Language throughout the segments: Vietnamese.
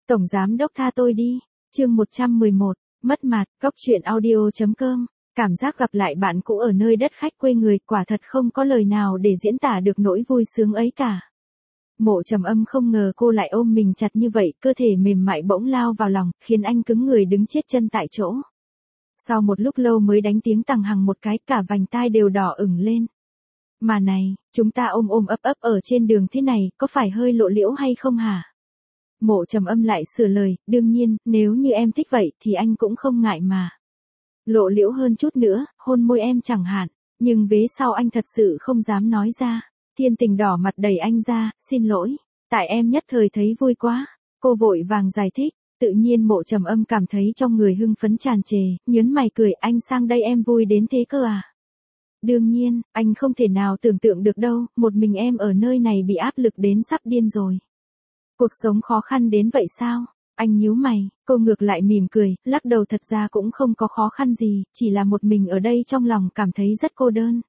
Tổng giám đốc tha tôi đi. Chương 111, mất mặt. Cốc truyện audio.com. Cảm giác gặp lại bạn cũ ở nơi đất khách quê người, quả thật không có lời nào để diễn tả được nỗi vui sướng ấy cả. Mộ Trầm Âm không ngờ cô lại ôm mình chặt như vậy, cơ thể mềm mại bỗng lao vào lòng, khiến anh cứng người đứng chết chân tại chỗ. Sau một lúc lâu mới đánh tiếng tằng hằng một cái, cả vành tai đều đỏ ửng lên. Mà này, chúng ta ôm ôm ấp ấp ở trên đường thế này, có phải hơi lộ liễu hay không hả? Mộ Trầm Âm lại sửa lời, đương nhiên, nếu như em thích vậy thì anh cũng không ngại mà. Lộ liễu hơn chút nữa, hôn môi em chẳng hạn, nhưng vế sau anh thật sự không dám nói ra. Thiên Tình đỏ mặt đẩy anh ra, xin lỗi, tại em nhất thời thấy vui quá. Cô vội vàng giải thích, tự nhiên Mộ Trầm Âm cảm thấy trong người hưng phấn tràn trề, nhớn mày cười, anh sang đây em vui đến thế cơ à? Đương nhiên, anh không thể nào tưởng tượng được đâu, một mình em ở nơi này bị áp lực đến sắp điên rồi. Cuộc sống khó khăn đến vậy sao? Anh nhíu mày, cô ngược lại mỉm cười, lắc đầu, thật ra cũng không có khó khăn gì, chỉ là một mình ở đây trong lòng cảm thấy rất cô đơn.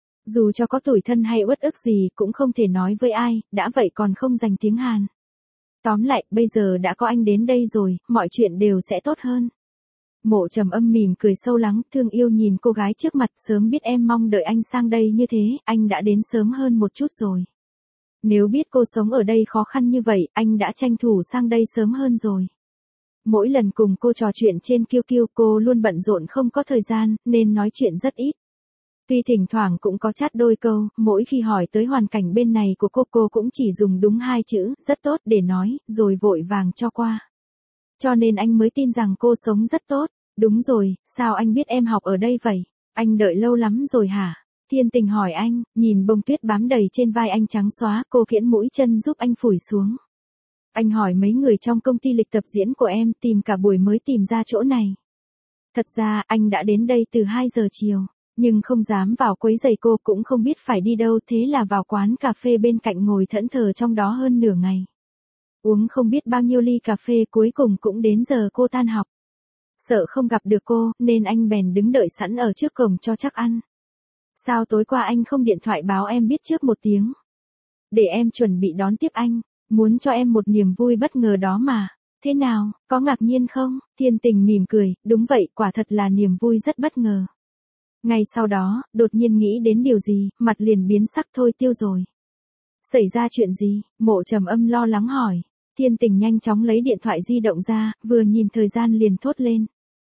Dù cho có tủi thân hay uất ức gì cũng không thể nói với ai, đã vậy còn không dành tiếng Hàn. Tóm lại, bây giờ đã có anh đến đây rồi, mọi chuyện đều sẽ tốt hơn. Mộ Trầm Âm mỉm cười sâu lắng, thương yêu nhìn cô gái trước mặt, sớm biết em mong đợi anh sang đây như thế, anh đã đến sớm hơn một chút rồi. Nếu biết cô sống ở đây khó khăn như vậy, anh đã tranh thủ sang đây sớm hơn rồi. Mỗi lần cùng cô trò chuyện trên QQ, cô luôn bận rộn không có thời gian, nên nói chuyện rất ít. Tuy thỉnh thoảng cũng có chat đôi câu, mỗi khi hỏi tới hoàn cảnh bên này của cô cũng chỉ dùng đúng 2 chữ, rất tốt để nói, rồi vội vàng cho qua. Cho nên anh mới tin rằng cô sống rất tốt. Đúng rồi, sao anh biết em học ở đây vậy? Anh đợi lâu lắm rồi hả? Thiên Tình hỏi anh, nhìn bông tuyết bám đầy trên vai anh trắng xóa, cô kiễng mũi chân giúp anh phủi xuống. Anh hỏi mấy người trong công ty lịch tập diễn của em, tìm cả buổi mới tìm ra chỗ này. Thật ra, anh đã đến đây từ 2 giờ chiều, nhưng không dám vào quấy rầy cô, cũng không biết phải đi đâu, thế là vào quán cà phê bên cạnh ngồi thẫn thờ trong đó hơn nửa ngày. Uống không biết bao nhiêu ly cà phê, cuối cùng cũng đến giờ cô tan học. Sợ không gặp được cô, nên anh bèn đứng đợi sẵn ở trước cổng cho chắc ăn. Sao tối qua anh không điện thoại báo em biết trước một tiếng? Để em chuẩn bị đón tiếp anh, muốn cho em một niềm vui bất ngờ đó mà. Thế nào, có ngạc nhiên không? Thiên Tình mỉm cười, đúng vậy, quả thật là niềm vui rất bất ngờ. Ngay sau đó, đột nhiên nghĩ đến điều gì, mặt liền biến sắc, thôi tiêu rồi. Xảy ra chuyện gì? Mộ Trầm Âm lo lắng hỏi. Thiên Tình nhanh chóng lấy điện thoại di động ra, vừa nhìn thời gian liền thốt lên.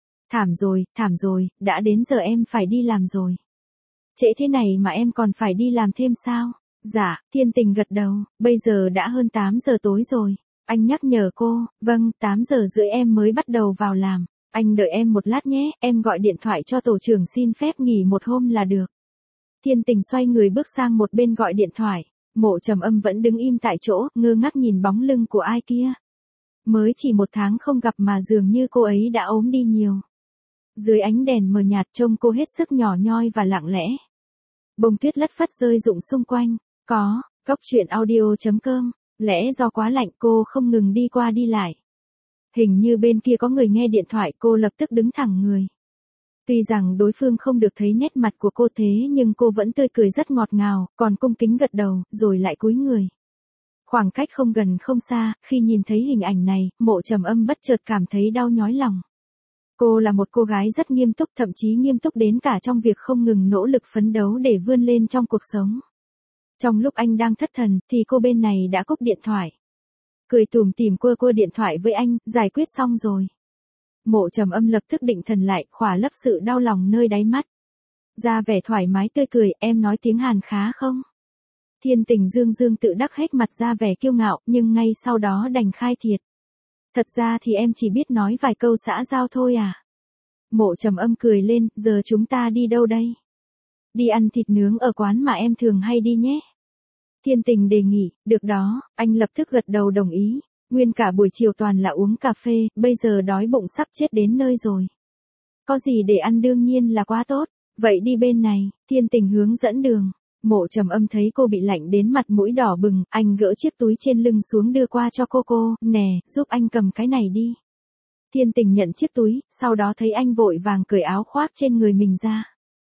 Thảm rồi, đã đến giờ em phải đi làm rồi. Trễ thế này mà em còn phải đi làm thêm sao? Dạ, Thiên Tình gật đầu, bây giờ đã hơn 8 giờ tối rồi. Anh nhắc nhở cô, vâng, 8 giờ rưỡi em mới bắt đầu vào làm. Anh đợi em một lát nhé, em gọi điện thoại cho tổ trưởng xin phép nghỉ một hôm là được. Thiên Tình xoay người bước sang một bên gọi điện thoại. Mộ Trầm Âm vẫn đứng im tại chỗ, ngơ ngác nhìn bóng lưng của ai kia. Mới chỉ 1 tháng không gặp mà dường như cô ấy đã ốm đi nhiều. Dưới ánh đèn mờ nhạt trông cô hết sức nhỏ nhoi và lặng lẽ. Bông tuyết lất phất rơi rụng xung quanh. Cốc truyện audio.com. Lẽ do quá lạnh cô không ngừng đi qua đi lại. Hình như bên kia có người nghe điện thoại, cô lập tức đứng thẳng người. Tuy rằng đối phương không được thấy nét mặt của cô thế nhưng cô vẫn tươi cười rất ngọt ngào, còn cung kính gật đầu, rồi lại cúi người. Khoảng cách không gần không xa, khi nhìn thấy hình ảnh này, Mộ Trầm Âm bất chợt cảm thấy đau nhói lòng. Cô là một cô gái rất nghiêm túc, thậm chí nghiêm túc đến cả trong việc không ngừng nỗ lực phấn đấu để vươn lên trong cuộc sống. Trong lúc anh đang thất thần, thì cô bên này đã cúp điện thoại. Cười tủm tỉm cua điện thoại với anh, giải quyết xong rồi. Mộ Trầm Âm lập tức định thần lại, khỏa lấp sự đau lòng nơi đáy mắt. Ra vẻ thoải mái tươi cười, em nói tiếng Hàn khá không? Thiên Tình dương tự đắc hết mặt ra vẻ kiêu ngạo, nhưng ngay sau đó đành khai thiệt. Thật ra thì em chỉ biết nói vài câu xã giao thôi à. Mộ Trầm Âm cười lên, giờ chúng ta đi đâu đây? Đi ăn thịt nướng ở quán mà em thường hay đi nhé. Thiên Tình đề nghị, được đó, anh lập tức gật đầu đồng ý. Nguyên cả buổi chiều toàn là uống cà phê, bây giờ đói bụng sắp chết đến nơi rồi. Có gì để ăn đương nhiên là quá tốt, vậy đi bên này, Thiên Tình hướng dẫn đường. Mộ Trầm Âm thấy cô bị lạnh đến mặt mũi đỏ bừng, anh gỡ chiếc túi trên lưng xuống đưa qua cho cô, nè, giúp anh cầm cái này đi. Thiên Tình nhận chiếc túi, sau đó thấy anh vội vàng cởi áo khoác trên người mình ra.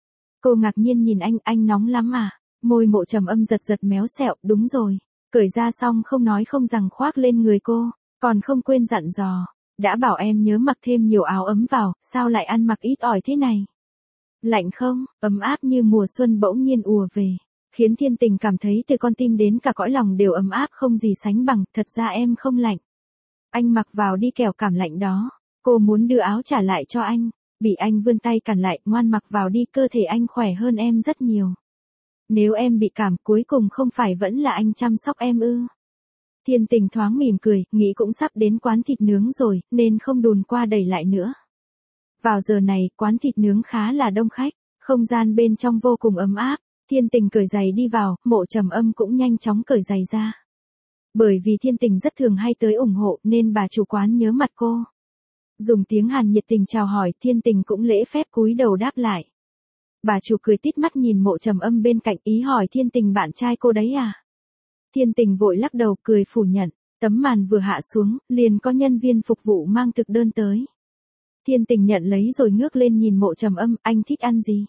Cô ngạc nhiên nhìn anh nóng lắm à? Môi Mộ Trầm Âm giật méo xẹo, đúng rồi. Cởi ra xong không nói không rằng khoác lên người cô. Còn không quên dặn dò, đã bảo em nhớ mặc thêm nhiều áo ấm vào, sao lại ăn mặc ít ỏi thế này? Lạnh không? Ấm áp như mùa xuân bỗng nhiên ùa về, khiến Thiên Tình cảm thấy từ con tim đến cả cõi lòng đều ấm áp không gì sánh bằng, thật ra em không lạnh. Anh mặc vào đi kẻo cảm lạnh đó. Cô muốn đưa áo trả lại cho anh, bị anh vươn tay cản lại, ngoan mặc vào đi, cơ thể anh khỏe hơn em rất nhiều. Nếu em bị cảm cuối cùng không phải vẫn là anh chăm sóc em ư? Thiên Tình thoáng mỉm cười, nghĩ cũng sắp đến quán thịt nướng rồi, nên không đùn qua đẩy lại nữa. Vào giờ này, quán thịt nướng khá là đông khách, không gian bên trong vô cùng ấm áp. Thiên Tình cởi giày đi vào, Mộ Trầm Âm cũng nhanh chóng cởi giày ra. Bởi vì Thiên Tình rất thường hay tới ủng hộ nên bà chủ quán nhớ mặt cô. Dùng tiếng Hàn nhiệt tình chào hỏi, Thiên Tình cũng lễ phép cúi đầu đáp lại. Bà chủ cười tít mắt nhìn Mộ Trầm Âm bên cạnh, ý hỏi Thiên Tình bạn trai cô đấy à? Thiên Tình vội lắc đầu cười phủ nhận, tấm màn vừa hạ xuống, liền có nhân viên phục vụ mang thực đơn tới. Thiên Tình nhận lấy rồi ngước lên nhìn Mộ Trầm Âm, anh thích ăn gì?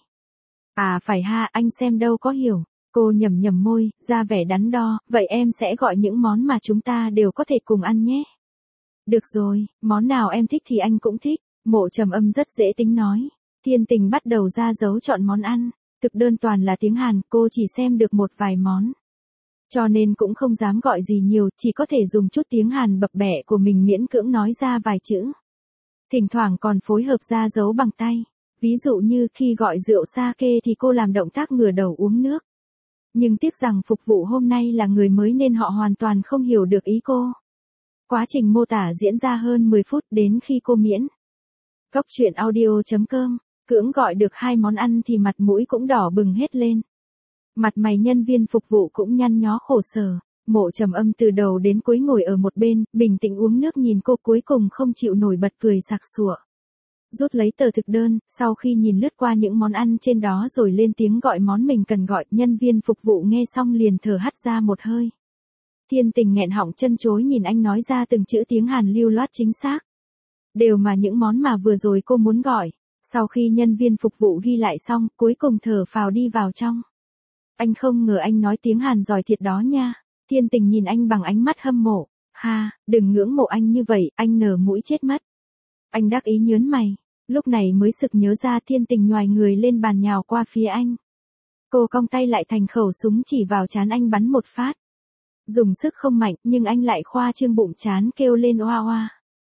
À phải ha, anh xem đâu có hiểu. Cô nhẩm nhẩm môi, ra vẻ đắn đo, vậy em sẽ gọi những món mà chúng ta đều có thể cùng ăn nhé. Được rồi, món nào em thích thì anh cũng thích. Mộ Trầm Âm rất dễ tính nói. Thiên Tình bắt đầu ra dấu chọn món ăn. Thực đơn toàn là tiếng Hàn, cô chỉ xem được một vài món. Cho nên cũng không dám gọi gì nhiều, chỉ có thể dùng chút tiếng Hàn bập bẹ của mình miễn cưỡng nói ra vài chữ. Thỉnh thoảng còn phối hợp ra dấu bằng tay. Ví dụ như khi gọi rượu sake thì cô làm động tác ngửa đầu uống nước. Nhưng tiếc rằng phục vụ hôm nay là người mới nên họ hoàn toàn không hiểu được ý cô. Quá trình mô tả diễn ra hơn 10 phút đến khi cô miễn. Cốc truyện audio.com, cưỡng gọi được 2 món ăn thì mặt mũi cũng đỏ bừng hết lên. Mặt mày nhân viên phục vụ cũng nhăn nhó khổ sở. Mộ Trầm Âm từ đầu đến cuối ngồi ở một bên, bình tĩnh uống nước nhìn cô, cuối cùng không chịu nổi bật cười sặc sụa. Rút lấy tờ thực đơn, sau khi nhìn lướt qua những món ăn trên đó rồi lên tiếng gọi món mình cần gọi, nhân viên phục vụ nghe xong liền thở hắt ra một hơi. Thiên Tình nghẹn họng chân chối nhìn anh nói ra từng chữ tiếng Hàn lưu loát chính xác. Đều mà những món mà vừa rồi cô muốn gọi. Sau khi nhân viên phục vụ ghi lại xong, cuối cùng thở phào đi vào trong. Anh không ngờ anh nói tiếng Hàn giỏi thiệt đó nha. Thiên Tình nhìn anh bằng ánh mắt hâm mộ. Ha, đừng ngưỡng mộ anh như vậy, anh nở mũi chết mất. Anh đắc ý nhớn mày. Lúc này mới sực nhớ ra, Thiên Tình nhoài người lên bàn nhào qua phía anh. Cô cong tay lại thành khẩu súng chỉ vào trán anh bắn một phát. Dùng sức không mạnh nhưng anh lại khoa trương bụng trán kêu lên oa oa.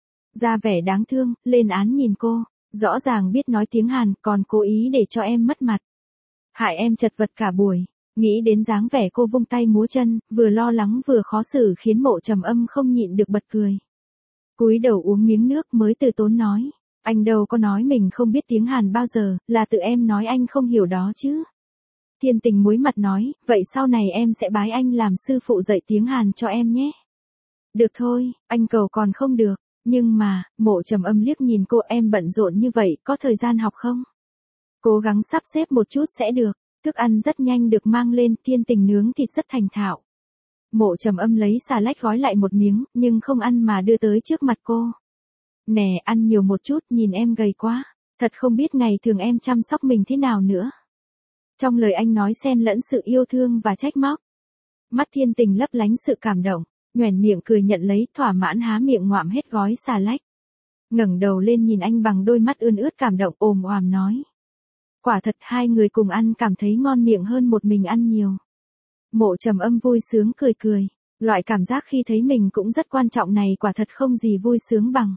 Ra vẻ đáng thương, lên án nhìn cô. Rõ ràng biết nói tiếng Hàn còn cố ý để cho em mất mặt. Hại em chật vật cả buổi. Nghĩ đến dáng vẻ cô vung tay múa chân, vừa lo lắng vừa khó xử khiến Mộ Trầm Âm không nhịn được bật cười. Cúi đầu uống miếng nước mới từ tốn nói. Anh đâu có nói mình không biết tiếng Hàn bao giờ, là tự em nói anh không hiểu đó chứ. Thiên Tình muối mặt nói, vậy sau này em sẽ bái anh làm sư phụ dạy tiếng Hàn cho em nhé. Được thôi, anh cầu còn không được, nhưng mà, Mộ Trầm Âm liếc nhìn cô, em bận rộn như vậy, có thời gian học không? Cố gắng sắp xếp một chút sẽ được, thức ăn rất nhanh được mang lên, Thiên Tình nướng thịt rất thành thạo. Mộ Trầm Âm lấy xà lách gói lại một miếng, nhưng không ăn mà đưa tới trước mặt cô. Nè, ăn nhiều một chút, nhìn em gầy quá, thật không biết ngày thường em chăm sóc mình thế nào nữa. Trong lời anh nói xen lẫn sự yêu thương và trách móc. Mắt Thiên Tình lấp lánh sự cảm động, nhoẻn miệng cười nhận lấy, thỏa mãn há miệng ngoạm hết gói xà lách. Ngẩng đầu lên nhìn anh bằng đôi mắt ươn ướt cảm động, ồm oàm nói. Quả thật hai người cùng ăn cảm thấy ngon miệng hơn một mình ăn nhiều. Mộ Trầm Âm vui sướng cười cười, loại cảm giác khi thấy mình cũng rất quan trọng này quả thật không gì vui sướng bằng.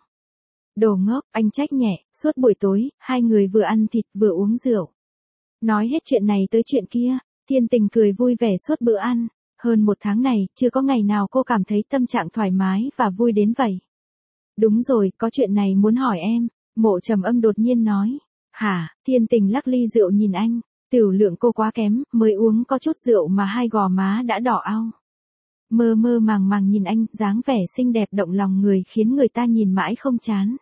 Đồ ngốc, anh trách nhẹ, suốt buổi tối, hai người vừa ăn thịt vừa uống rượu. Nói hết chuyện này tới chuyện kia, Thiên Tình cười vui vẻ suốt bữa ăn. Hơn 1 tháng này, chưa có ngày nào cô cảm thấy tâm trạng thoải mái và vui đến vậy. Đúng rồi, có chuyện này muốn hỏi em, Mộ Trầm Âm đột nhiên nói. Hả, Thiên Tình lắc ly rượu nhìn anh, tiểu lượng cô quá kém, mới uống có chút rượu mà hai gò má đã đỏ ao. Mơ mơ màng màng nhìn anh, dáng vẻ xinh đẹp động lòng người khiến người ta nhìn mãi không chán.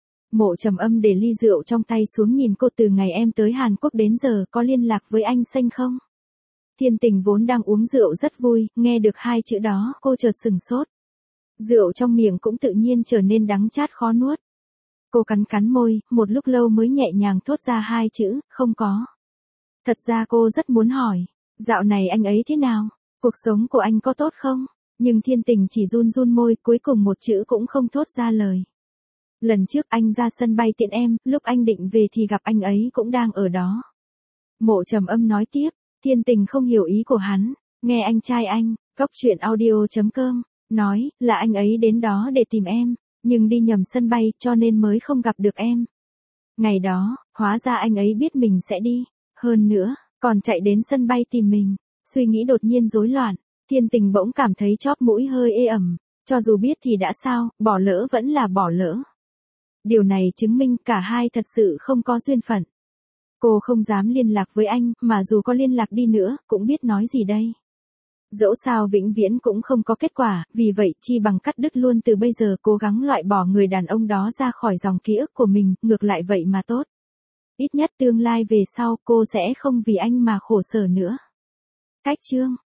Mộ Trầm Âm để ly rượu trong tay xuống nhìn cô, từ ngày em tới Hàn Quốc đến giờ có liên lạc với anh Xanh không? Thiên Tình vốn đang uống rượu rất vui, nghe được 2 chữ đó cô chợt sừng sốt. Rượu trong miệng cũng tự nhiên trở nên đắng chát khó nuốt. Cô cắn cắn môi, một lúc lâu mới nhẹ nhàng thốt ra 2 chữ, không có. Thật ra cô rất muốn hỏi, dạo này anh ấy thế nào? Cuộc sống của anh có tốt không? Nhưng Thiên Tình chỉ run run môi, cuối cùng một chữ cũng không thốt ra lời. Lần trước anh ra sân bay tiện em, lúc anh định về thì gặp anh ấy cũng đang ở đó. Mộ Trầm Âm nói tiếp, Thiên Tình không hiểu ý của hắn, nghe anh trai anh, Cốc Truyện Audio.com, nói, là anh ấy đến đó để tìm em, nhưng đi nhầm sân bay cho nên mới không gặp được em. Ngày đó, hóa ra anh ấy biết mình sẽ đi, hơn nữa, còn chạy đến sân bay tìm mình. Suy nghĩ đột nhiên rối loạn, Thiên Tình bỗng cảm thấy chóp mũi hơi ê ẩm, cho dù biết thì đã sao, bỏ lỡ vẫn là bỏ lỡ. Điều này chứng minh cả hai thật sự không có duyên phận. Cô không dám liên lạc với anh, mà dù có liên lạc đi nữa, cũng biết nói gì đây. Dẫu sao vĩnh viễn cũng không có kết quả, vì vậy chi bằng cắt đứt luôn từ bây giờ, cố gắng loại bỏ người đàn ông đó ra khỏi dòng ký ức của mình, ngược lại vậy mà tốt. Ít nhất tương lai về sau cô sẽ không vì anh mà khổ sở nữa. Cách chương